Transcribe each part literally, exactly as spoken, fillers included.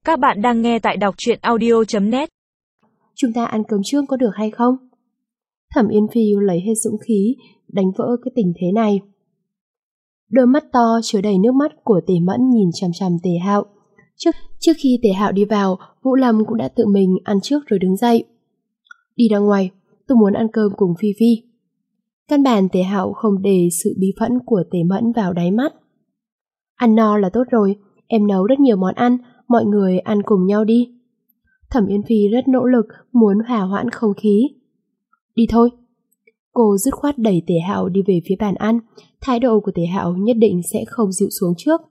Các bạn đang nghe tại đọc truyện audio chấm net. Chúng ta ăn cơm trước có được hay không? Thẩm Yên Phi lấy hết dũng khí, đánh vỡ cái tình thế này. Đôi mắt to chứa đầy nước mắt của Tề Mẫn nhìn chằm chằm Tề Hạo. Trước, trước khi Tề Hạo đi vào, Vũ Lâm cũng đã tự mình ăn trước rồi đứng dậy. Đi ra ngoài, tôi muốn ăn cơm cùng Phi Phi. Căn bản Tề Hạo không để sự bí phẫn của Tề Mẫn vào đáy mắt. Ăn no là tốt rồi, em nấu rất nhiều món ăn, mọi người ăn cùng nhau đi. Thẩm Yên Phi rất nỗ lực muốn hòa hoãn không khí. Đi thôi. Cô dứt khoát đẩy Tề Hạo đi về phía bàn ăn, thái độ của Tề Hạo nhất định sẽ không dịu xuống trước.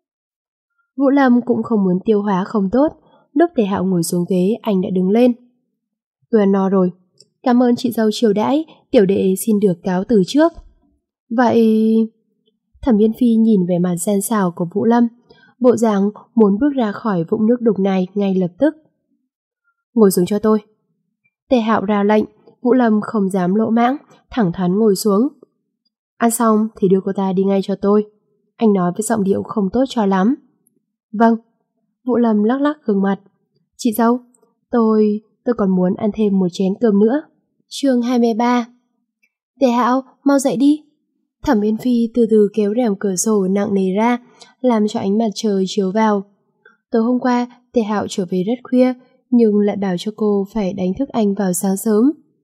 Vũ Lâm cũng không muốn tiêu hóa không tốt, lúc Tề Hạo ngồi xuống ghế anh đã đứng lên. Tôi ăn no rồi, cảm ơn chị dâu chiều đãi, tiểu đệ xin được cáo từ trước. Vậy... Thẩm Yên Phi nhìn về mặt gian xảo của Vũ Lâm, bộ dạng muốn bước ra khỏi vũng nước đục này ngay lập tức. Ngồi xuống cho tôi. Tề Hạo ra lệnh, Vũ Lâm không dám lỗ mãng, thẳng thắn ngồi xuống. Ăn xong thì đưa cô ta đi ngay cho tôi. Anh nói với giọng điệu không tốt cho lắm. Vâng. Vũ Lâm lắc lắc gương mặt. Chị dâu, tôi... tôi còn muốn ăn thêm một chén cơm nữa. Chương hai mươi ba. Tề Hạo, mau dậy đi. Thẩm Yên Phi từ từ kéo rèm cửa sổ nặng nề ra, làm cho ánh mặt trời chiếu vào. Tối hôm qua, Tề Hạo trở về rất khuya, nhưng lại bảo cho cô phải đánh thức anh vào sáng sớm.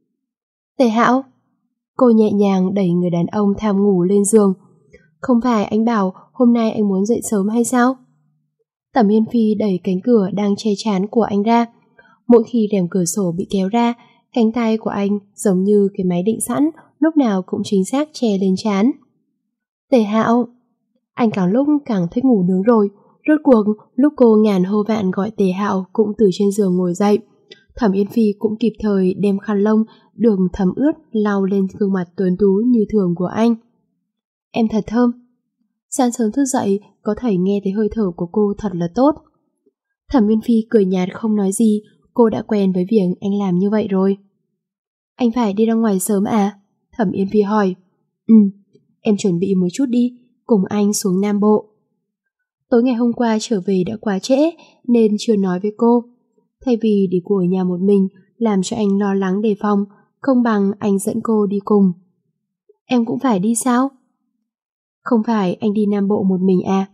Tề Hạo! Cô nhẹ nhàng đẩy người đàn ông tham ngủ lên giường. Không phải anh bảo hôm nay anh muốn dậy sớm hay sao? Thẩm Yên Phi đẩy cánh cửa đang che chắn của anh ra. Mỗi khi rèm cửa sổ bị kéo ra, cánh tay của anh giống như cái máy định sẵn, lúc nào cũng chính xác che lên trán. Tề Hạo! Anh càng lúc càng thích ngủ nướng rồi. Rốt cuộc, lúc cô ngàn hô vạn gọi Tề Hạo cũng từ trên giường ngồi dậy. Thẩm Yên Phi cũng kịp thời đem khăn lông đường thấm ướt lau lên gương mặt tuấn tú như thường của anh. Em thật thơm. Sáng sớm thức dậy có thể nghe thấy hơi thở của cô thật là tốt. Thẩm Yên Phi cười nhạt không nói gì, cô đã quen với việc anh làm như vậy rồi. Anh phải đi ra ngoài sớm à? Thẩm Yên Phi hỏi. Ừ, em chuẩn bị một chút đi, cùng anh xuống Nam Bộ. Tối ngày hôm qua trở về đã quá trễ nên chưa nói với cô. Thay vì để cô ở nhà một mình làm cho anh lo lắng đề phòng, không bằng anh dẫn cô đi cùng. Em cũng phải đi sao? Không phải anh đi Nam Bộ một mình à?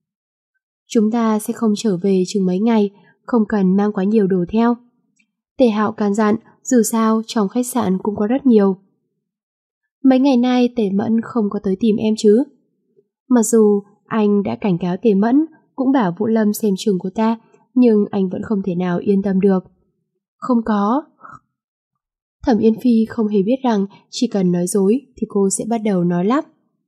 Chúng ta sẽ không trở về chừng mấy ngày, không cần mang quá nhiều đồ theo. Tề Hạo can dặn, dù sao trong khách sạn cũng có rất nhiều. Mấy ngày nay Tề Mẫn không có tới tìm em chứ? Mặc dù anh đã cảnh cáo Tề Mẫn, cũng bảo Vũ Lâm xem chừng cô ta, nhưng anh vẫn không thể nào yên tâm được. Không có. Thẩm Yên Phi không hề biết rằng chỉ cần nói dối thì cô sẽ bắt đầu nói lắp.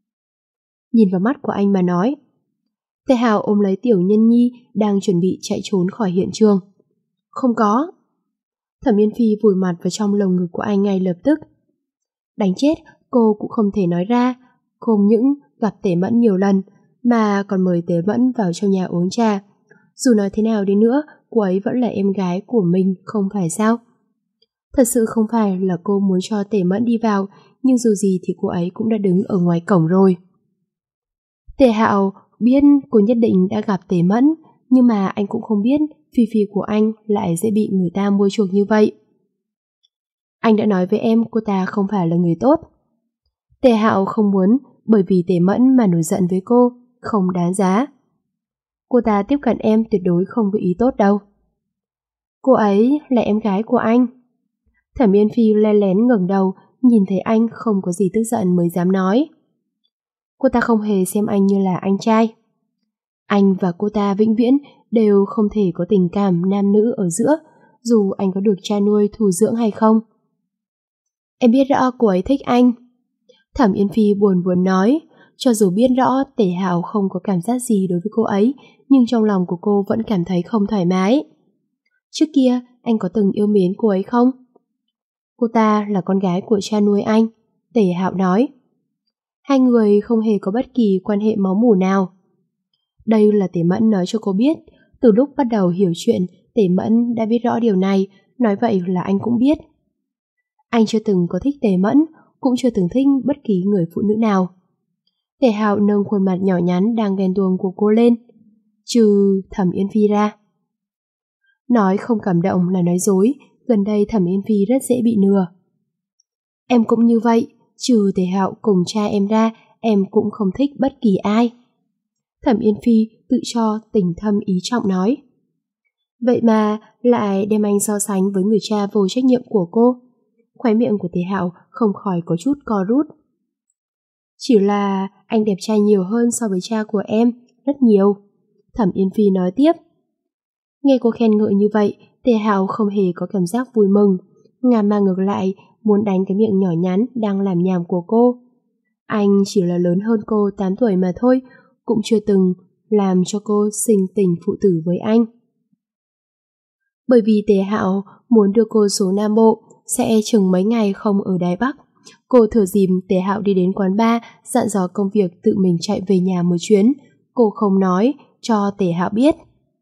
Nhìn vào mắt của anh mà nói. Tề Hạo ôm lấy Tiểu Nhân Nhi đang chuẩn bị chạy trốn khỏi hiện trường. Không có. Thẩm Yên Phi vùi mặt vào trong lồng ngực của anh ngay lập tức. Đánh chết cô cũng không thể nói ra. Không những gặp Tề Mẫn nhiều lần mà còn mời Tề Mẫn vào trong nhà uống trà. Dù nói thế nào đi nữa, cô ấy vẫn là em gái của mình, không phải sao? Thật sự không phải là cô muốn cho Tề Mẫn đi vào, nhưng dù gì thì cô ấy cũng đã đứng ở ngoài cổng rồi. Tề Hạo biết cô nhất định đã gặp Tề Mẫn, nhưng mà anh cũng không biết Phi Phi của anh lại dễ bị người ta mua chuộc như vậy. Anh đã nói với em cô ta không phải là người tốt. Tề Hạo không muốn bởi vì Tề Mẫn mà nổi giận với cô, không đáng giá. Cô ta tiếp cận em tuyệt đối không có ý tốt đâu. Cô ấy là em gái của anh. Thẩm Yên Phi len lén ngẩng đầu, nhìn thấy anh không có gì tức giận mới dám nói. Cô ta không hề xem anh như là anh trai. Anh và cô ta vĩnh viễn đều không thể có tình cảm nam nữ ở giữa, dù anh có được cha nuôi thủ dưỡng hay không. Em biết rõ cô ấy thích anh. Thẩm Yên Phi buồn buồn nói, cho dù biết rõ Tề Hạo không có cảm giác gì đối với cô ấy, nhưng trong lòng của cô vẫn cảm thấy không thoải mái. Trước kia, anh có từng yêu mến cô ấy không? Cô ta là con gái của cha nuôi anh, Tề Hạo nói. Hai người không hề có bất kỳ quan hệ máu mủ nào. Đây là Tề Mẫn nói cho cô biết, từ lúc bắt đầu hiểu chuyện, Tề Mẫn đã biết rõ điều này, nói vậy là anh cũng biết. Anh chưa từng có thích Tề Mẫn, cũng chưa từng thích bất kỳ người phụ nữ nào. Tề Hạo nâng khuôn mặt nhỏ nhắn đang ghen tuông của cô lên, trừ Thẩm Yên Phi ra. Nói không cảm động là nói dối, gần đây Thẩm Yên Phi rất dễ bị lừa. Em cũng như vậy, trừ Tề Hạo cùng cha em ra, em cũng không thích bất kỳ ai. Thẩm Yên Phi tự cho tình thâm ý trọng nói. Vậy mà lại đem anh so sánh với người cha vô trách nhiệm của cô. Khóe miệng của Tề Hạo không khỏi có chút co rút. Chỉ là anh đẹp trai nhiều hơn so với cha của em, rất nhiều. Thẩm Yên Phi nói tiếp. Nghe cô khen ngợi như vậy, Tề Hạo không hề có cảm giác vui mừng, ngà mà ngược lại muốn đánh cái miệng nhỏ nhắn đang làm nhảm của cô. Anh chỉ là lớn hơn cô tám tuổi mà thôi, cũng chưa từng làm cho cô sinh tình phụ tử với anh. Bởi vì Tề Hạo muốn đưa cô xuống Nam Bộ, sẽ chừng mấy ngày không ở Đài Bắc. Cô thừa dịp Tề Hạo đi đến quán bar, dặn dò công việc tự mình chạy về nhà một chuyến. Cô không nói cho Tề Hạo biết.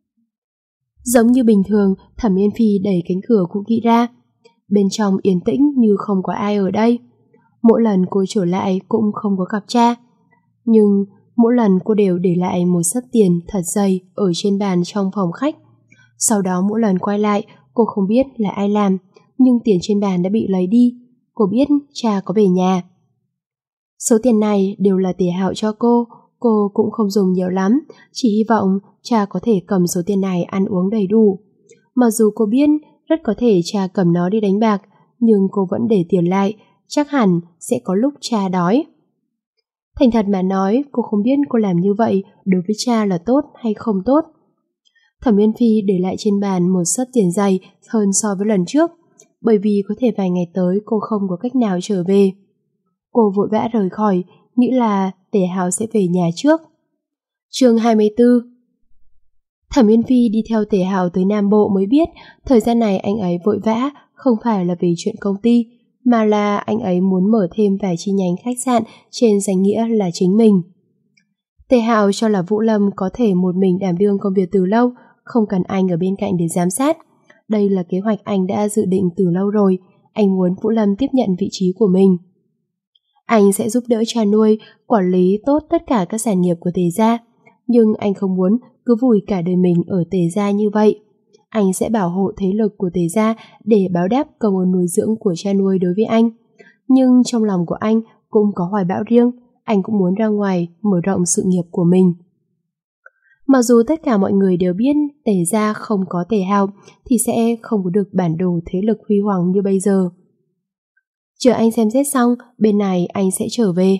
Giống như bình thường, Thẩm Yên Phi đẩy cánh cửa cũ kỹ ra. Bên trong yên tĩnh như không có ai ở đây. Mỗi lần cô trở lại cũng không có gặp cha. Nhưng mỗi lần cô đều để lại một xấp tiền thật dày ở trên bàn trong phòng khách. Sau đó mỗi lần quay lại, cô không biết là ai làm, nhưng tiền trên bàn đã bị lấy đi. Cô biết cha có về nhà. Số tiền này đều là Tề Hạo cho cô, cô cũng không dùng nhiều lắm, chỉ hy vọng cha có thể cầm số tiền này ăn uống đầy đủ. Mặc dù cô biết rất có thể cha cầm nó đi đánh bạc, nhưng cô vẫn để tiền lại, chắc hẳn sẽ có lúc cha đói. Thành thật mà nói, cô không biết cô làm như vậy đối với cha là tốt hay không tốt. Thẩm Yên Phi để lại trên bàn một xấp tiền dày hơn so với lần trước, bởi vì có thể vài ngày tới cô không có cách nào trở về. Cô vội vã rời khỏi, nghĩ là Tề Hạo sẽ về nhà trước. Chương hai mươi tư. Thẩm Yên Phi đi theo Tề Hạo tới Nam Bộ mới biết, thời gian này anh ấy vội vã không phải là vì chuyện công ty, mà là anh ấy muốn mở thêm vài chi nhánh khách sạn trên danh nghĩa là chính mình. Tề Hạo cho là Vũ Lâm có thể một mình đảm đương công việc từ lâu, không cần anh ở bên cạnh để giám sát. Đây là kế hoạch anh đã dự định từ lâu rồi, anh muốn Vũ Lâm tiếp nhận vị trí của mình. Anh sẽ giúp đỡ cha nuôi, quản lý tốt tất cả các sản nghiệp của Tề gia, nhưng anh không muốn cứ vùi cả đời mình ở Tề gia như vậy. Anh sẽ bảo hộ thế lực của Tề gia để báo đáp công ơn nuôi dưỡng của cha nuôi đối với anh. Nhưng trong lòng của anh cũng có hoài bão riêng, anh cũng muốn ra ngoài mở rộng sự nghiệp của mình. Mặc dù tất cả mọi người đều biết Tề gia không có Tề Hạo thì sẽ không có được bản đồ thế lực huy hoàng như bây giờ. Chờ anh xem xét xong, bên này anh sẽ trở về.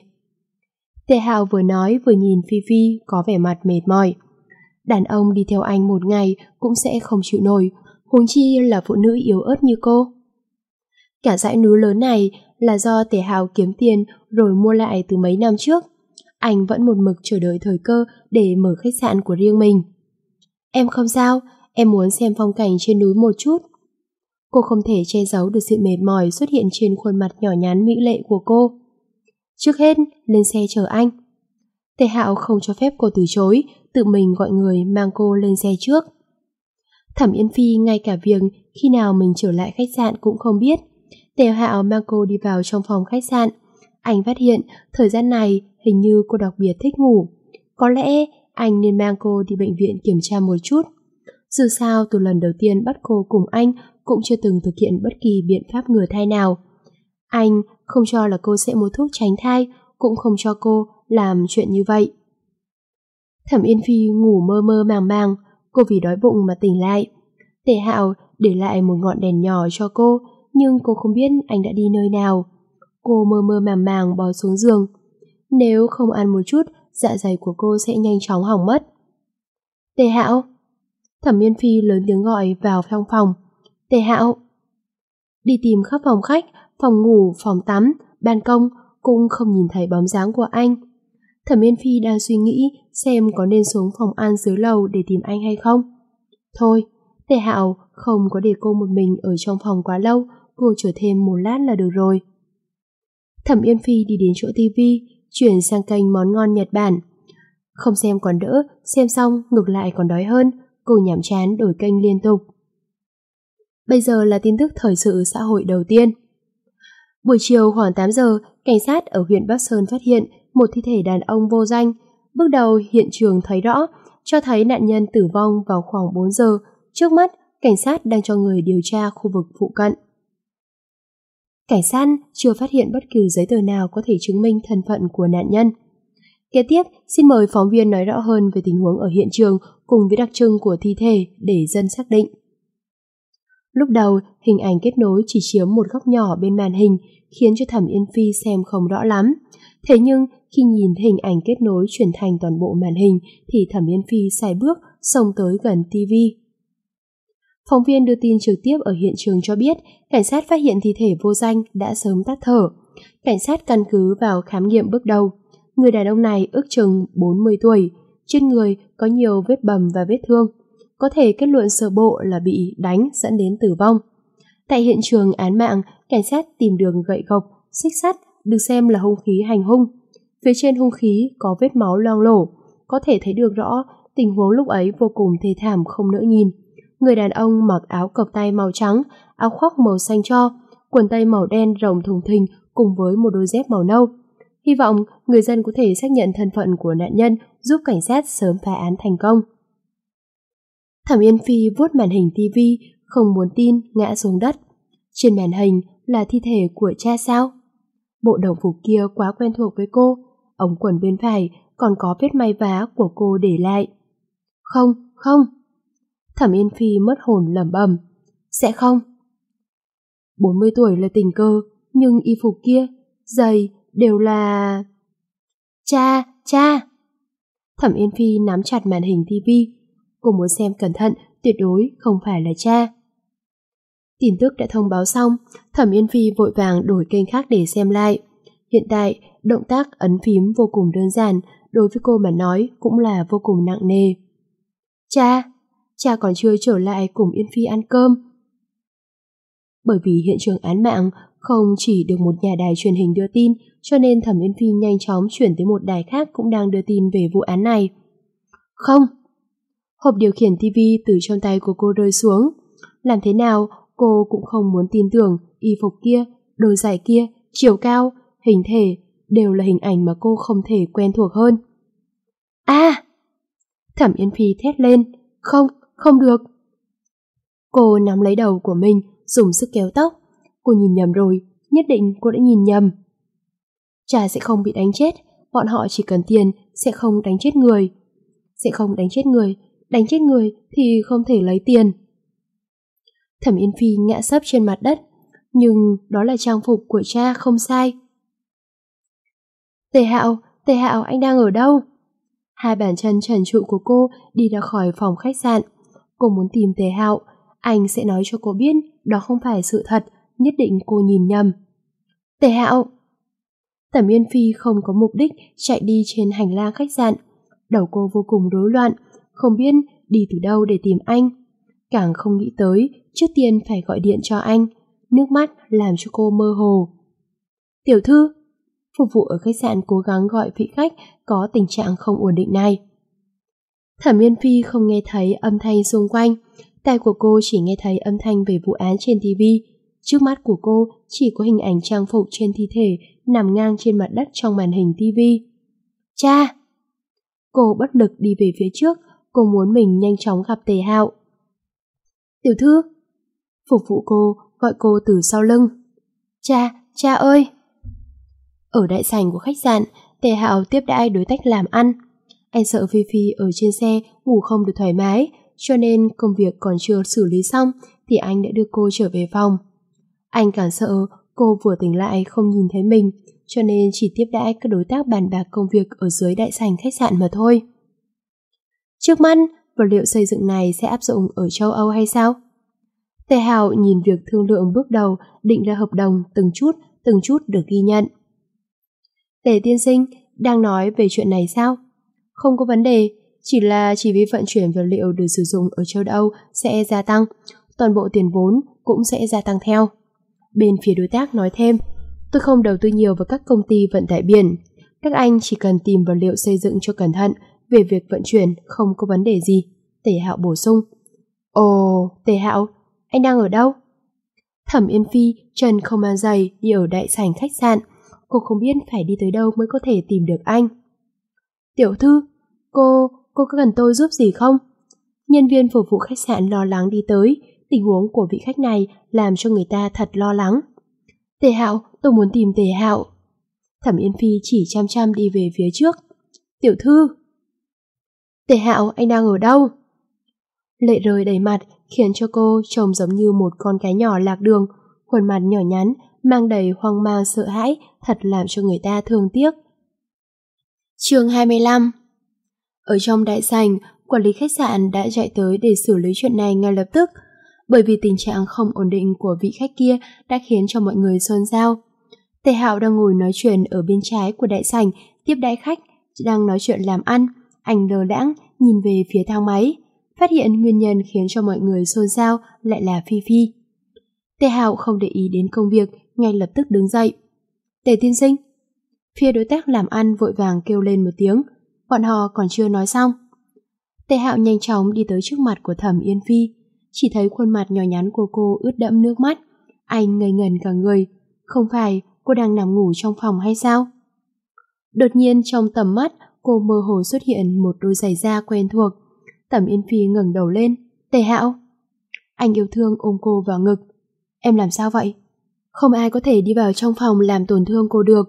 Tề Hạo vừa nói vừa nhìn Phi Phi có vẻ mặt mệt mỏi. Đàn ông đi theo anh một ngày cũng sẽ không chịu nổi, huống chi là phụ nữ yếu ớt như cô. Cả dãy núi lớn này là do Tề Hạo kiếm tiền rồi mua lại từ mấy năm trước. Anh vẫn một mực chờ đợi thời cơ để mở khách sạn của riêng mình. Em không sao, em muốn xem phong cảnh trên núi một chút. Cô không thể che giấu được sự mệt mỏi xuất hiện trên khuôn mặt nhỏ nhắn mỹ lệ của cô. Trước hết, lên xe chờ anh. Tề Hạo không cho phép cô từ chối, tự mình gọi người mang cô lên xe trước. Thẩm Yên Phi ngay cả việc khi nào mình trở lại khách sạn cũng không biết. Tề Hạo mang cô đi vào trong phòng khách sạn. Anh phát hiện thời gian này hình như cô đặc biệt thích ngủ. Có lẽ anh nên mang cô đi bệnh viện kiểm tra một chút. Dù sao từ lần đầu tiên bắt cô cùng anh cũng chưa từng thực hiện bất kỳ biện pháp ngừa thai nào. Anh không cho là cô sẽ mua thuốc tránh thai, cũng không cho cô làm chuyện như vậy. Thẩm Yên Phi ngủ mơ mơ màng màng, cô vì đói bụng mà tỉnh lại. Tề Hạo để lại một ngọn đèn nhỏ cho cô, nhưng cô không biết anh đã đi nơi nào. Cô mơ mơ màng màng bò xuống giường. Nếu không ăn một chút, dạ dày của cô sẽ nhanh chóng hỏng mất. Tề Hạo! Thẩm Yên Phi lớn tiếng gọi vào trong phòng. Tề Hạo! Đi tìm khắp phòng khách, phòng ngủ, phòng tắm, ban công, cũng không nhìn thấy bóng dáng của anh. Thẩm Yên Phi đang suy nghĩ xem có nên xuống phòng ăn dưới lầu để tìm anh hay không. Thôi, Tề Hạo không có để cô một mình ở trong phòng quá lâu, cô chờ thêm một lát là được rồi. Thẩm Yên Phi đi đến chỗ tivi, chuyển sang kênh món ngon Nhật Bản. Không xem còn đỡ, xem xong ngược lại còn đói hơn, cô nhàm chán đổi kênh liên tục. Bây giờ là tin tức thời sự xã hội đầu tiên. Buổi chiều khoảng tám giờ, cảnh sát ở huyện Bắc Sơn phát hiện một thi thể đàn ông vô danh. Bước đầu hiện trường thấy rõ, cho thấy nạn nhân tử vong vào khoảng bốn giờ. Trước mắt, cảnh sát đang cho người điều tra khu vực phụ cận. Cảnh sát chưa phát hiện bất cứ giấy tờ nào có thể chứng minh thân phận của nạn nhân. Kế tiếp, xin mời phóng viên nói rõ hơn về tình huống ở hiện trường cùng với đặc trưng của thi thể để dân xác định. Lúc đầu, hình ảnh kết nối chỉ chiếm một góc nhỏ bên màn hình, khiến cho Thẩm Yên Phi xem không rõ lắm. Thế nhưng, khi nhìn hình ảnh kết nối chuyển thành toàn bộ màn hình, thì Thẩm Yên Phi sải bước, xông tới gần ti vi. Phóng viên đưa tin trực tiếp ở hiện trường cho biết, cảnh sát phát hiện thi thể vô danh đã sớm tắt thở. Cảnh sát căn cứ vào khám nghiệm bước đầu. Người đàn ông này ước chừng bốn mươi tuổi, trên người có nhiều vết bầm và vết thương. Có thể kết luận sơ bộ là bị đánh dẫn đến tử vong. Tại hiện trường án mạng, cảnh sát tìm được gậy gộc, xích sắt được xem là hung khí hành hung. Phía trên hung khí có vết máu loang lổ, có thể thấy được rõ tình huống lúc ấy vô cùng thê thảm không nỡ nhìn. Người đàn ông mặc áo cộc tay màu trắng, áo khoác màu xanh tro, quần tây màu đen rộng thùng thình cùng với một đôi dép màu nâu. Hy vọng người dân có thể xác nhận thân phận của nạn nhân, giúp cảnh sát sớm phá án thành công. Thẩm Yên Phi vuốt màn hình ti vi, không muốn tin, ngã xuống đất. Trên màn hình là thi thể của cha sao? Bộ đồng phục kia quá quen thuộc với cô, ống quần bên phải còn có vết may vá của cô để lại. Không, không. Thẩm Yên Phi mất hồn lẩm bẩm. Sẽ không. bốn mươi tuổi là tình cờ, nhưng y phục kia, giày đều là... Cha, cha! Thẩm Yên Phi nắm chặt màn hình ti vi. Cô muốn xem cẩn thận, tuyệt đối không phải là cha. Tin tức đã thông báo xong, Thẩm Yên Phi vội vàng đổi kênh khác để xem lại. Hiện tại, động tác ấn phím vô cùng đơn giản, đối với cô mà nói cũng là vô cùng nặng nề. Cha! Cha còn chưa trở lại cùng Yên Phi ăn cơm. Bởi vì hiện trường án mạng không chỉ được một nhà đài truyền hình đưa tin, cho nên Thẩm Yên Phi nhanh chóng chuyển tới một đài khác cũng đang đưa tin về vụ án này. Không! Hộp điều khiển ti vi từ trong tay của cô rơi xuống. Làm thế nào cô cũng không muốn tin tưởng y phục kia, đôi giày kia, chiều cao, hình thể đều là hình ảnh mà cô không thể quen thuộc hơn. A! À! Thẩm Yên Phi thét lên. Không, không được. Cô nắm lấy đầu của mình, dùng sức kéo tóc. Cô nhìn nhầm rồi, nhất định cô đã nhìn nhầm. Cha sẽ không bị đánh chết, bọn họ chỉ cần tiền, sẽ không đánh chết người. Sẽ không đánh chết người, đánh chết người thì không thể lấy tiền. Thẩm Yên Phi ngã sấp trên mặt đất, nhưng đó là trang phục của cha không sai. Tề Hạo, Tề Hạo, anh đang ở đâu? Hai bàn chân trần trụi của cô đi ra khỏi phòng khách sạn. Cô muốn tìm Tề Hạo, anh sẽ nói cho cô biết đó không phải sự thật, nhất định cô nhìn nhầm. Tề Hạo! Thẩm Yên Phi không có mục đích chạy đi trên hành lang khách sạn. Đầu cô vô cùng rối loạn, không biết đi từ đâu để tìm anh. Càng không nghĩ tới trước tiên phải gọi điện cho anh. Nước mắt làm cho cô mơ hồ. Tiểu thư! Phục vụ ở khách sạn cố gắng gọi vị khách có tình trạng không ổn định này. Thẩm Yên Phi không nghe thấy âm thanh xung quanh. Tai của cô chỉ nghe thấy âm thanh về vụ án trên ti vi. Trước mắt của cô chỉ có hình ảnh trang phục trên thi thể nằm ngang trên mặt đất trong màn hình ti vi. Cha! Cô bất lực đi về phía trước. Cô muốn mình nhanh chóng gặp Tề Hạo. Tiểu thư! Phục vụ cô gọi cô từ sau lưng. Cha! Cha ơi! Ở đại sảnh của khách sạn, Tề Hạo tiếp đãi đối tác làm ăn. Anh sợ Phi Phi ở trên xe ngủ không được thoải mái, cho nên công việc còn chưa xử lý xong thì anh đã đưa cô trở về phòng. Anh càng sợ cô vừa tỉnh lại không nhìn thấy mình, cho nên chỉ tiếp đãi các đối tác bàn bạc công việc ở dưới đại sảnh khách sạn mà thôi. Trước mắt, vật liệu xây dựng này sẽ áp dụng ở châu Âu hay sao? Tề Hạo nhìn việc thương lượng bước đầu, định ra hợp đồng từng chút, từng chút được ghi nhận. Tề tiên sinh, đang nói về chuyện này sao? Không có vấn đề, chỉ là chỉ vì vận chuyển vật liệu được sử dụng ở châu Âu sẽ gia tăng, toàn bộ tiền vốn cũng sẽ gia tăng theo. Bên phía đối tác nói thêm, tôi không đầu tư nhiều vào các công ty vận tải biển. Các anh chỉ cần tìm vật liệu xây dựng cho cẩn thận, về việc vận chuyển không có vấn đề gì. Tề Hạo bổ sung. Ồ, Tề Hạo, anh đang ở đâu? Thẩm Yên Phi chân không mang giày đi ở đại sảnh khách sạn. Cô không biết phải đi tới đâu mới có thể tìm được anh. Tiểu thư, cô, cô có cần tôi giúp gì không? Nhân viên phục vụ khách sạn lo lắng đi tới, tình huống của vị khách này làm cho người ta thật lo lắng. Tề Hạo, tôi muốn tìm Tề Hạo. Thẩm Yên Phi chỉ chăm chăm đi về phía trước. Tiểu thư. Tề Hạo, anh đang ở đâu? Lệ rơi đầy mặt khiến cho cô trông giống như một con cái nhỏ lạc đường, khuôn mặt nhỏ nhắn mang đầy hoang mang sợ hãi, thật làm cho người ta thương tiếc. Chương hai mươi lăm. Ở trong đại sảnh, quản lý khách sạn đã chạy tới để xử lý chuyện này ngay lập tức, bởi vì tình trạng không ổn định của vị khách kia đã khiến cho mọi người xôn xao. Tề Hạo đang ngồi nói chuyện ở bên trái của đại sảnh tiếp đãi khách, đang nói chuyện làm ăn. Anh lơ đãng nhìn về phía thang máy, phát hiện nguyên nhân khiến cho mọi người xôn xao lại là Phi Phi. Tề Hạo không để ý đến công việc, ngay lập tức đứng dậy. Tề tiên sinh. Phía đối tác làm ăn vội vàng kêu lên một tiếng, bọn họ còn chưa nói xong. Tề Hạo nhanh chóng đi tới trước mặt của Thẩm Yên Phi, chỉ thấy khuôn mặt nhỏ nhắn của cô ướt đẫm nước mắt. Anh ngây ngẩn cả người, không phải cô đang nằm ngủ trong phòng hay sao? Đột nhiên trong tầm mắt cô mơ hồ xuất hiện một đôi giày da quen thuộc. Thẩm Yên Phi ngẩng đầu lên. Tề Hạo. Anh yêu thương ôm cô vào ngực. Em làm sao vậy? Không ai có thể đi vào trong phòng làm tổn thương cô được.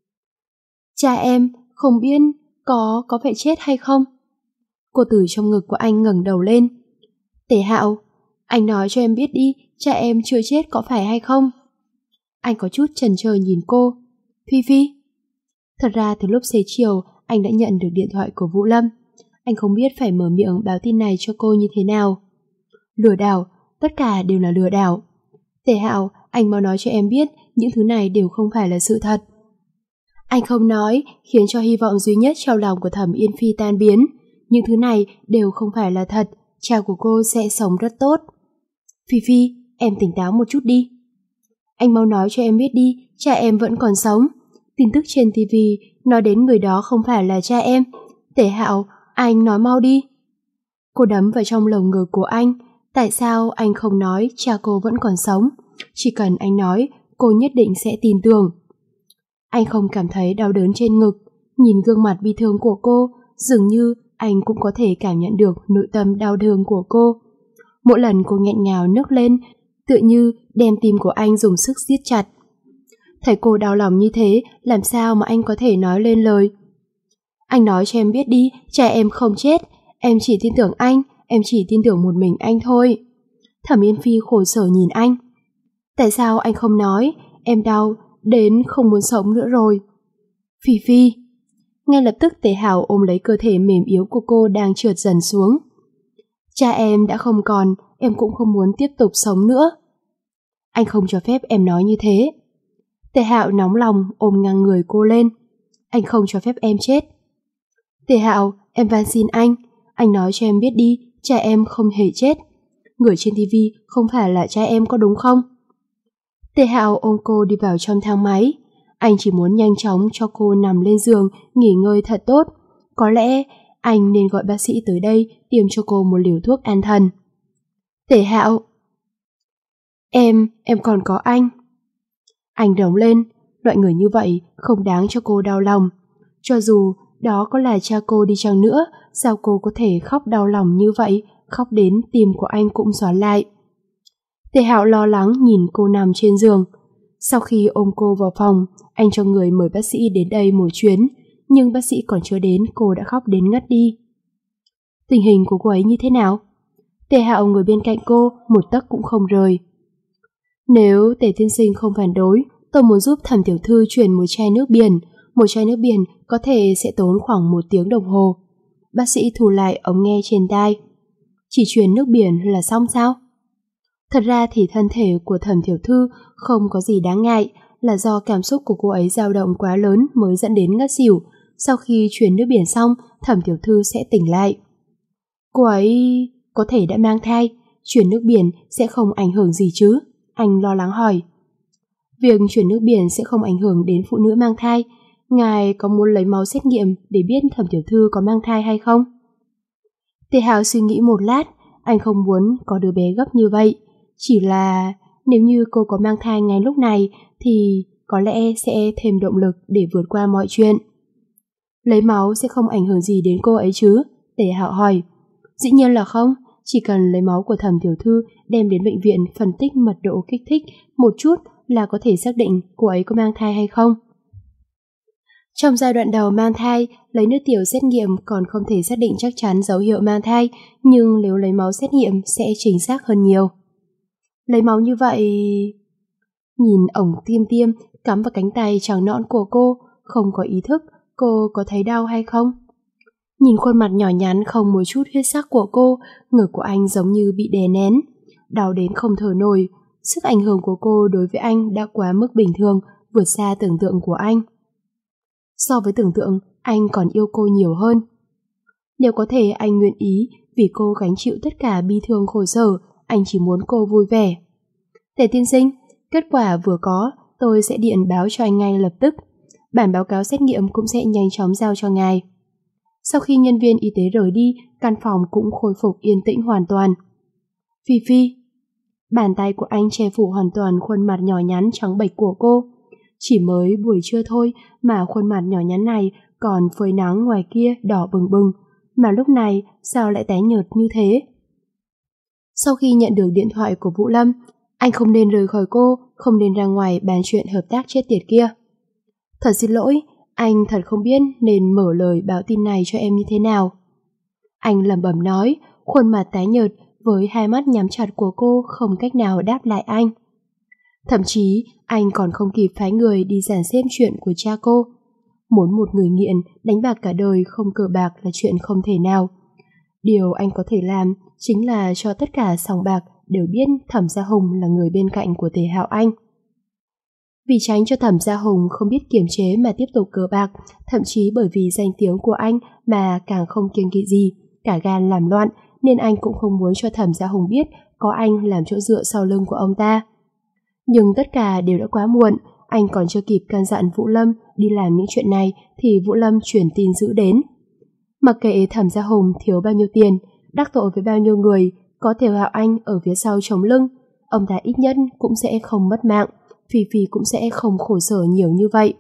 Cha em không biết có có phải chết hay không? Cô từ trong ngực của anh ngẩng đầu lên. Tề Hạo, anh nói cho em biết đi, cha em chưa chết có phải hay không? Anh có chút chần chờ nhìn cô. Phi Phi. Thật ra từ lúc xế chiều anh đã nhận được điện thoại của Vũ Lâm. Anh không biết phải mở miệng báo tin này cho cô như thế nào. Lừa đảo, tất cả đều là lừa đảo. Tề Hạo, anh mau nói cho em biết những thứ này đều không phải là sự thật. Anh không nói, khiến cho hy vọng duy nhất trong lòng của Thẩm Yên Phi tan biến. Những thứ này đều không phải là thật, cha của cô sẽ sống rất tốt. Phi Phi, em tỉnh táo một chút đi. Anh mau nói cho em biết đi, cha em vẫn còn sống. Tin tức trên ti vi nói đến người đó không phải là cha em. Tề Hạo, anh nói mau đi. Cô đấm vào trong lồng ngực của anh. Tại sao anh không nói cha cô vẫn còn sống? Chỉ cần anh nói, cô nhất định sẽ tin tưởng. Anh không cảm thấy đau đớn trên ngực. Nhìn gương mặt bi thương của cô, dường như anh cũng có thể cảm nhận được nội tâm đau thương của cô. Mỗi lần cô nghẹn ngào nức lên, tựa như đem tim của anh dùng sức siết chặt. Thấy cô đau lòng như thế, làm sao mà anh có thể nói lên lời? Anh nói cho em biết đi, cha em không chết. Em chỉ tin tưởng anh, em chỉ tin tưởng một mình anh thôi. Thẩm Yên Phi khổ sở nhìn anh. Tại sao anh không nói? Em đau đến không muốn sống nữa rồi. Phi Phi. Ngay lập tức Tề Hạo ôm lấy cơ thể mềm yếu của cô đang trượt dần xuống. Cha em đã không còn, em cũng không muốn tiếp tục sống nữa. Anh không cho phép em nói như thế. Tề Hạo nóng lòng ôm ngang người cô lên. Anh không cho phép em chết. Tề Hạo, em van xin anh. Anh nói cho em biết đi, cha em không hề chết. Người trên ti vi không phải là cha em có đúng không? Tề Hạo ôm cô đi vào trong thang máy. Anh chỉ muốn nhanh chóng cho cô nằm lên giường, nghỉ ngơi thật tốt. Có lẽ anh nên gọi bác sĩ tới đây tiêm cho cô một liều thuốc an thần. Tề Hạo. Em, em còn có anh. Anh rống lên, loại người như vậy không đáng cho cô đau lòng. Cho dù đó có là cha cô đi chăng nữa, sao cô có thể khóc đau lòng như vậy, khóc đến tim của anh cũng xoắn lại. Tề Hạo lo lắng nhìn cô nằm trên giường. Sau khi ôm cô vào phòng, anh cho người mời bác sĩ đến đây một chuyến, nhưng bác sĩ còn chưa đến cô đã khóc đến ngất đi. Tình hình của cô ấy như thế nào? Tề Hạo ngồi bên cạnh cô, một tấc cũng không rời. Nếu Tề tiên sinh không phản đối, tôi muốn giúp Thẩm tiểu thư chuyển một chai nước biển. Một chai nước biển có thể sẽ tốn khoảng một tiếng đồng hồ. Bác sĩ thu lại ống nghe trên tai. Chỉ chuyển nước biển là xong sao? Thật ra thì thân thể của Thẩm tiểu thư không có gì đáng ngại, là do cảm xúc của cô ấy dao động quá lớn mới dẫn đến ngất xỉu. Sau khi chuyển nước biển xong, Thẩm tiểu thư sẽ tỉnh lại. Cô ấy có thể đã mang thai, chuyển nước biển sẽ không ảnh hưởng gì chứ? Anh lo lắng hỏi. Việc chuyển nước biển sẽ không ảnh hưởng đến phụ nữ mang thai. Ngài có muốn lấy máu xét nghiệm để biết Thẩm tiểu thư có mang thai hay không? Tề Hạo suy nghĩ một lát, anh không muốn có đứa bé gấp như vậy. Chỉ là nếu như cô có mang thai ngay lúc này thì có lẽ sẽ thêm động lực để vượt qua mọi chuyện. Lấy máu sẽ không ảnh hưởng gì đến cô ấy chứ? Tề Hạo hỏi. Dĩ nhiên là không, chỉ cần lấy máu của Thẩm tiểu thư đem đến bệnh viện phân tích mật độ kích thích một chút là có thể xác định cô ấy có mang thai hay không. Trong giai đoạn đầu mang thai, lấy nước tiểu xét nghiệm còn không thể xác định chắc chắn dấu hiệu mang thai, nhưng nếu lấy máu xét nghiệm sẽ chính xác hơn nhiều. Lấy máu như vậy... Nhìn ổng tiêm tiêm cắm vào cánh tay trắng nõn của cô, không có ý thức, cô có thấy đau hay không? Nhìn khuôn mặt nhỏ nhắn không một chút huyết sắc của cô, ngực của anh giống như bị đè nén, đau đến không thở nổi. Sức ảnh hưởng của cô đối với anh đã quá mức bình thường, vượt xa tưởng tượng của anh. So với tưởng tượng, anh còn yêu cô nhiều hơn. Nếu có thể anh nguyện ý vì cô gánh chịu tất cả bi thương khổ sở, anh chỉ muốn cô vui vẻ. Tề tiên sinh, kết quả vừa có, tôi sẽ điện báo cho anh ngay lập tức. Bản báo cáo xét nghiệm cũng sẽ nhanh chóng giao cho ngài. Sau khi nhân viên y tế rời đi, căn phòng cũng khôi phục yên tĩnh hoàn toàn. Phi Phi, bàn tay của anh che phủ hoàn toàn khuôn mặt nhỏ nhắn trắng bệch của cô. Chỉ mới buổi trưa thôi mà khuôn mặt nhỏ nhắn này còn phơi nắng ngoài kia đỏ bừng bừng, mà lúc này sao lại tái nhợt như thế? Sau khi nhận được điện thoại của Vũ Lâm, anh không nên rời khỏi cô, không nên ra ngoài bàn chuyện hợp tác chết tiệt kia. Thật xin lỗi, anh thật không biết nên mở lời báo tin này cho em như thế nào. Anh lẩm bẩm nói, khuôn mặt tái nhợt với hai mắt nhắm chặt của cô không cách nào đáp lại anh. Thậm chí anh còn không kịp phái người đi dàn xếp chuyện của cha cô. Muốn một người nghiện đánh bạc cả đời không cờ bạc là chuyện không thể nào. Điều anh có thể làm chính là cho tất cả sòng bạc đều biết Thẩm Gia Hùng là người bên cạnh của Tề Hạo Anh. Vì tránh cho Thẩm Gia Hùng không biết kiềm chế mà tiếp tục cờ bạc, thậm chí bởi vì danh tiếng của anh mà càng không kiêng kỵ gì, cả gan làm loạn, nên anh cũng không muốn cho Thẩm Gia Hùng biết có anh làm chỗ dựa sau lưng của ông ta. Nhưng tất cả đều đã quá muộn, anh còn chưa kịp căn dặn Vũ Lâm đi làm những chuyện này thì Vũ Lâm truyền tin dữ đến. Mặc kệ Thẩm Gia Hùng thiếu bao nhiêu tiền, đắc tội với bao nhiêu người, có Tề Hạo Anh ở phía sau chống lưng, ông ta ít nhất cũng sẽ không mất mạng, Phi Phi cũng sẽ không khổ sở nhiều như vậy.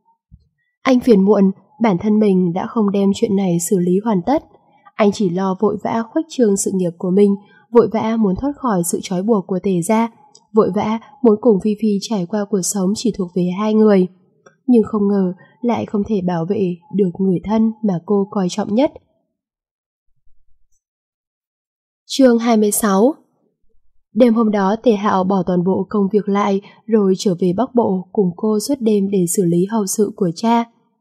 Anh phiền muộn, bản thân mình đã không đem chuyện này xử lý hoàn tất. Anh chỉ lo vội vã khuếch trương sự nghiệp của mình, vội vã muốn thoát khỏi sự trói buộc của Tề gia, vội vã muốn cùng Phi Phi trải qua cuộc sống chỉ thuộc về hai người. Nhưng không ngờ lại không thể bảo vệ được người thân mà cô coi trọng nhất. Chương hai mươi sáu. Đêm hôm đó Tề Hạo bỏ toàn bộ công việc lại rồi trở về Bắc Bộ cùng cô suốt đêm để xử lý hậu sự của cha.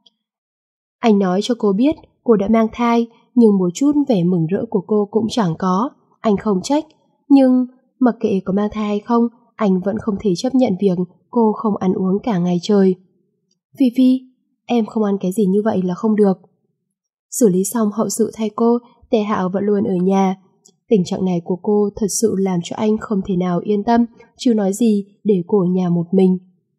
Anh nói cho cô biết cô đã mang thai, nhưng một chút vẻ mừng rỡ của cô cũng chẳng có. Anh không trách, nhưng mặc kệ có mang thai hay không, anh vẫn không thể chấp nhận việc cô không ăn uống cả ngày trời. Phi Phi, em không ăn cái gì như vậy là không được. Xử lý xong hậu sự thay cô, Tề Hạo vẫn luôn ở nhà. Tình trạng này của cô thật sự làm cho anh không thể nào yên tâm, chứ nói gì để cô ở nhà một mình.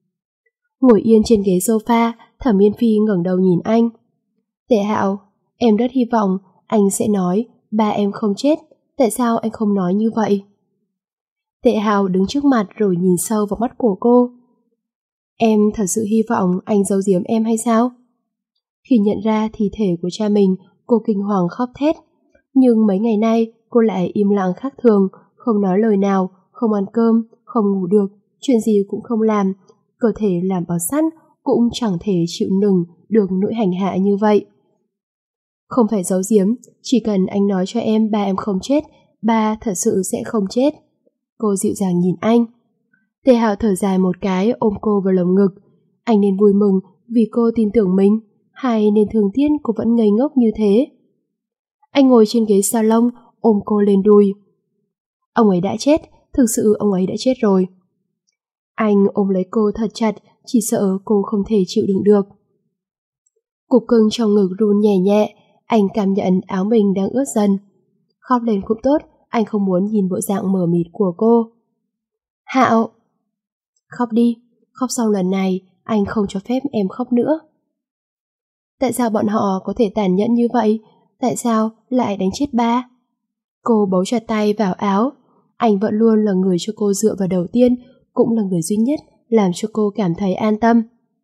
Ngồi yên trên ghế sofa, Thẩm Yên Phi ngẩng đầu nhìn anh. Tề Hạo, em rất hy vọng anh sẽ nói ba em không chết, tại sao anh không nói như vậy? Tề Hạo đứng trước mặt rồi nhìn sâu vào mắt của cô. Em thật sự hy vọng anh giấu giếm em hay sao? Khi nhận ra thi thể của cha mình, cô kinh hoàng khóc thét. Nhưng mấy ngày nay cô lại im lặng khác thường, không nói lời nào, không ăn cơm, không ngủ được, chuyện gì cũng không làm. Cơ thể làm bằng sắt cũng chẳng thể chịu nừng được nỗi hành hạ như vậy. Không phải giấu giếm, chỉ cần anh nói cho em ba em không chết, ba thật sự sẽ không chết. Cô dịu dàng nhìn anh. Tề Hạo thở dài một cái ôm cô vào lồng ngực. Anh nên vui mừng vì cô tin tưởng mình, hay nên thương tiếc cô vẫn ngây ngốc như thế? Anh ngồi trên ghế salon ôm cô lên đùi. Ông ấy đã chết, thực sự ông ấy đã chết rồi. Anh ôm lấy cô thật chặt, chỉ sợ cô không thể chịu đựng được. Cục cưng trong ngực run nhẹ nhẹ, anh cảm nhận áo mình đang ướt dần. Khóc lên cũng tốt, anh không muốn nhìn bộ dạng mờ mịt của cô. Hạo! Khóc đi, khóc xong lần này, anh không cho phép em khóc nữa. Tại sao bọn họ có thể tàn nhẫn như vậy? Tại sao lại đánh chết ba? Cô bấu chặt tay vào áo. Anh vẫn luôn là người cho cô dựa vào đầu tiên, cũng là người duy nhất làm cho cô cảm thấy an tâm.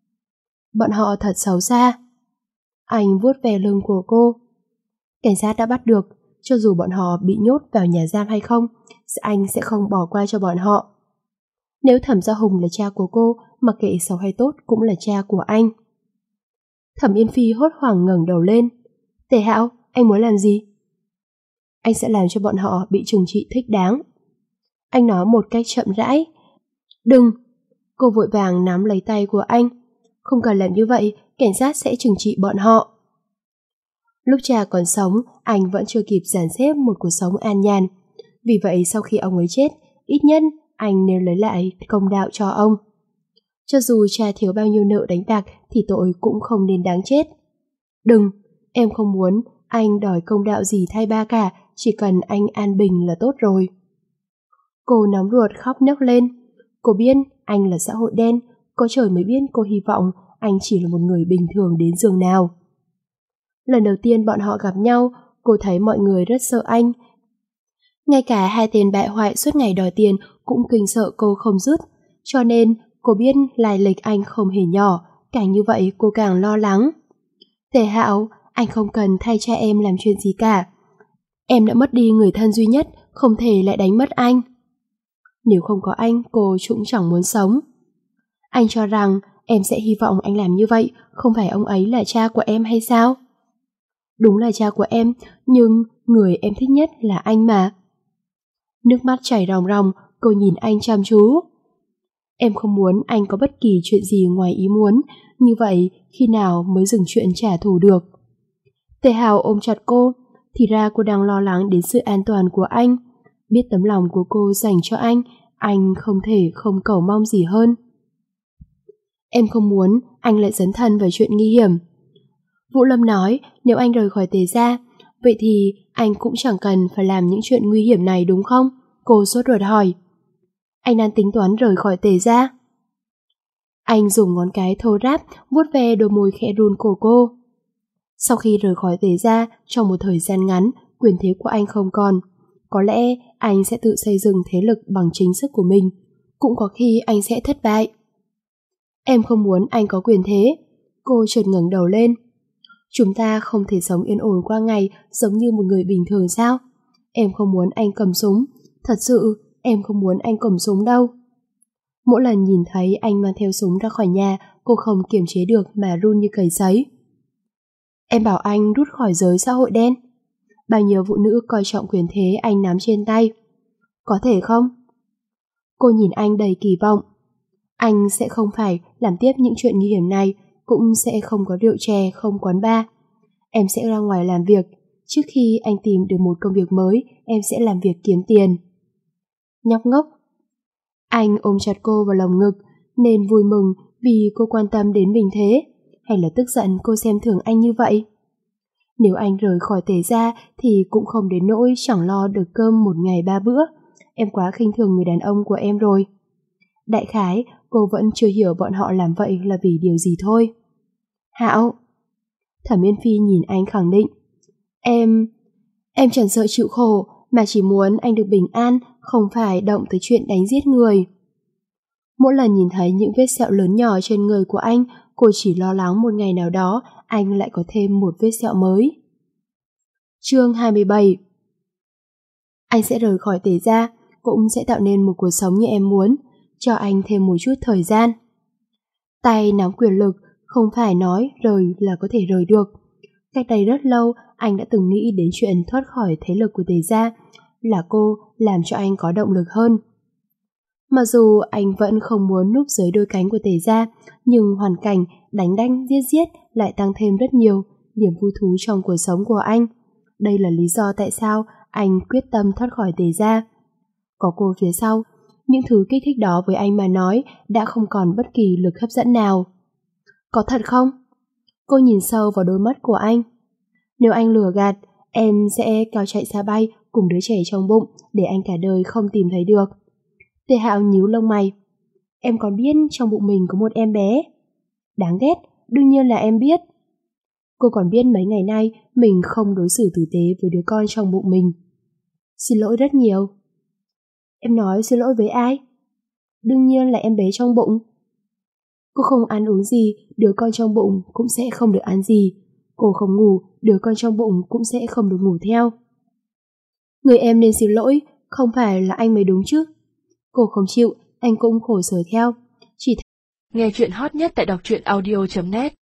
Bọn họ thật xấu xa. Anh vuốt về lưng của cô. Cảnh sát đã bắt được, cho dù bọn họ bị nhốt vào nhà giam hay không, anh sẽ không bỏ qua cho bọn họ. Nếu Thẩm Gia Hùng là cha của cô, mặc kệ xấu hay tốt cũng là cha của anh. Thẩm Yên Phi hốt hoảng ngẩng đầu lên. Tề Hạo, anh muốn làm gì? Anh sẽ làm cho bọn họ bị trừng trị thích đáng. Anh nói một cách chậm rãi. Đừng! Cô vội vàng nắm lấy tay của anh. Không cần làm như vậy, cảnh sát sẽ trừng trị bọn họ. Lúc cha còn sống, anh vẫn chưa kịp dàn xếp một cuộc sống an nhàn. Vì vậy sau khi ông ấy chết, ít nhất anh nên lấy lại công đạo cho ông. Cho dù cha thiếu bao nhiêu nợ đánh bạc thì tội cũng không nên đáng chết. Đừng, em không muốn anh đòi công đạo gì thay ba cả, chỉ cần anh an bình là tốt rồi. Cô nóng ruột khóc nấc lên. Cô biết anh là xã hội đen, có trời mới biết cô hy vọng anh chỉ là một người bình thường đến giường nào. Lần đầu tiên bọn họ gặp nhau, cô thấy mọi người rất sợ anh. Ngay cả hai tên bại hoại suốt ngày đòi tiền cũng kinh sợ cô không dứt, cho nên cô biết lai lịch anh không hề nhỏ, càng như vậy cô càng lo lắng. Tề Hạo, anh không cần thay cha em làm chuyện gì cả. Em đã mất đi người thân duy nhất, không thể lại đánh mất anh. Nếu không có anh, cô cũng chẳng muốn sống. Anh cho rằng em sẽ hy vọng anh làm như vậy, không phải ông ấy là cha của em hay sao? Đúng là cha của em, nhưng người em thích nhất là anh mà. Nước mắt chảy ròng ròng, cô nhìn anh chăm chú. Em không muốn anh có bất kỳ chuyện gì ngoài ý muốn, như vậy khi nào mới dừng chuyện trả thù được? Tề Hào ôm chặt cô, thì ra cô đang lo lắng đến sự an toàn của anh. Biết tấm lòng của cô dành cho anh, anh không thể không cầu mong gì hơn. Em không muốn anh lại dấn thân vào chuyện nguy hiểm. Vũ Lâm nói nếu anh rời khỏi Tề gia, vậy thì anh cũng chẳng cần phải làm những chuyện nguy hiểm này đúng không? Cô sốt ruột hỏi. Anh đang tính toán rời khỏi Tề gia? Anh dùng ngón cái thô ráp vuốt ve đôi môi khẽ run của cô. Sau khi rời khỏi Tề gia, trong một thời gian ngắn, quyền thế của anh không còn. Có lẽ anh sẽ tự xây dựng thế lực bằng chính sức của mình. Cũng có khi anh sẽ thất bại. Em không muốn anh có quyền thế. Cô chợt ngẩng đầu lên. Chúng ta không thể sống yên ổn qua ngày giống như một người bình thường sao? Em không muốn anh cầm súng. Thật sự, em không muốn anh cầm súng đâu. Mỗi lần nhìn thấy anh mang theo súng ra khỏi nhà, cô không kiềm chế được mà run như cầy sấy. Em bảo anh rút khỏi giới xã hội đen. Bao nhiêu phụ nữ coi trọng quyền thế anh nắm trên tay. Có thể không? Cô nhìn anh đầy kỳ vọng. Anh sẽ không phải làm tiếp những chuyện nguy hiểm này, cũng sẽ không có rượu chè, không quán bar. Em sẽ ra ngoài làm việc. Trước khi anh tìm được một công việc mới, em sẽ làm việc kiếm tiền. Nhóc ngốc. Anh ôm chặt cô vào lồng ngực, nên vui mừng vì cô quan tâm đến mình thế, hay là tức giận cô xem thường anh như vậy? Nếu anh rời khỏi Tề gia thì cũng không đến nỗi chẳng lo được cơm một ngày ba bữa. Em quá khinh thường người đàn ông của em rồi. Đại khái, cô vẫn chưa hiểu bọn họ làm vậy là vì điều gì thôi. Hạo. Thẩm Yên Phi nhìn anh khẳng định. Em... Em chẳng sợ chịu khổ, mà chỉ muốn anh được bình an, không phải động tới chuyện đánh giết người. Mỗi lần nhìn thấy những vết sẹo lớn nhỏ trên người của anh, cô chỉ lo lắng một ngày nào đó anh lại có thêm một vết sẹo mới. Chương hai mươi bảy. Anh sẽ rời khỏi Tề gia, cũng sẽ tạo nên một cuộc sống như em muốn, cho anh thêm một chút thời gian. Tay nắm quyền lực, không phải nói rời là có thể rời được. Cách đây rất lâu, anh đã từng nghĩ đến chuyện thoát khỏi thế lực của Tề gia, là cô làm cho anh có động lực hơn. Mặc dù anh vẫn không muốn núp dưới đôi cánh của Tề gia, nhưng hoàn cảnh đánh đánh giết giết lại tăng thêm rất nhiều niềm vui thú trong cuộc sống của anh. Đây là lý do tại sao anh quyết tâm thoát khỏi Tề gia. Có cô phía sau, những thứ kích thích đó với anh mà nói đã không còn bất kỳ lực hấp dẫn nào. Có thật không? Cô nhìn sâu vào đôi mắt của anh. Nếu anh lừa gạt, em sẽ cao chạy xa bay cùng đứa trẻ trong bụng để anh cả đời không tìm thấy được. Tề Hạo nhíu lông mày. Em còn biết trong bụng mình có một em bé. Đáng ghét, đương nhiên là em biết. Cô còn biết mấy ngày nay mình không đối xử tử tế với đứa con trong bụng mình. Xin lỗi rất nhiều. Em nói xin lỗi với ai? Đương nhiên là em bé trong bụng. Cô không ăn uống gì, đứa con trong bụng cũng sẽ không được ăn gì. Cô không ngủ, đứa con trong bụng cũng sẽ không được ngủ theo. Người em nên xin lỗi, không phải là anh mới đúng chứ. Cô không chịu, anh cũng khổ sở theo. Chỉ nghe chuyện hot nhất tại đọc truyện audio chấm net.